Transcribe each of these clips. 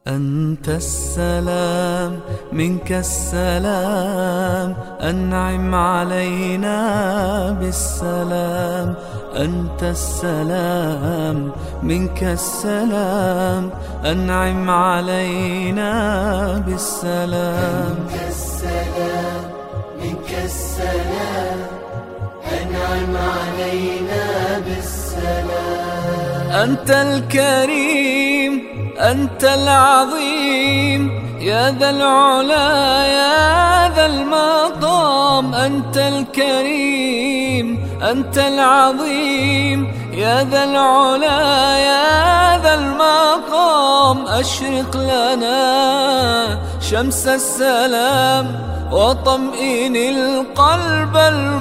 أنت السلام منك السلام، أنعم علينا بالسلام. أنت السلام منك السلام، أنعم علينا بالسلام. أنت السلام منك السلام، أنعم علينا بالسلام. أنت الكريم أنت العظيم، يا ذا العلا يا ذا المقام. أنت الكريم أنت العظيم، يا ذا العلا يا ذا المقام. أشرق لنا شمس السلام، وطمئن القلب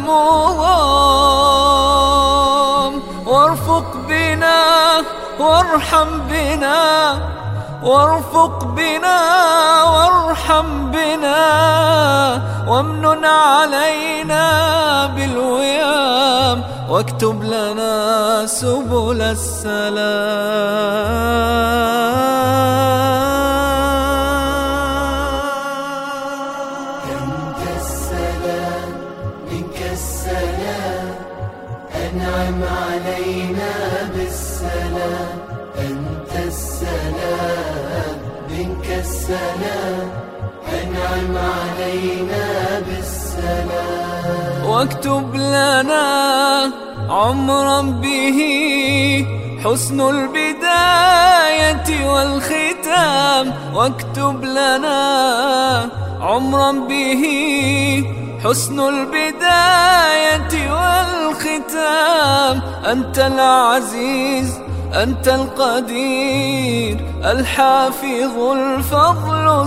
المضام. وارفق بنا وارحم بنا، وارفق بنا وارحم بنا، وامنن علينا بالويام، واكتب لنا سبل السلام. أنت السلام منك السلام، أنعم علينا بالسلام. أنت السلام منك السلام، أنعم علينا بالسلام. واكتب لنا عمرا به حسن البداية والختام. واكتب لنا عمرا به حسن البداية والختام. أنت العزيز أنت القدير، الحافظ الفضل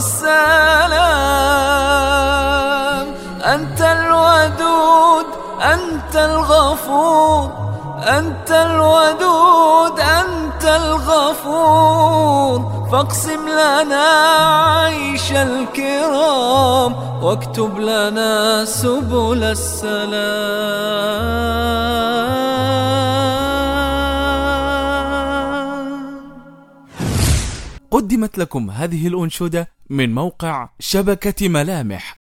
السلام. أنت الودود أنت الغفور، أنت الودود أنت الغفور. فاقسم لنا عيش الكرام، واكتب لنا سبل السلام. قدمت لكم هذه الأنشودة من موقع شبكة ملامح.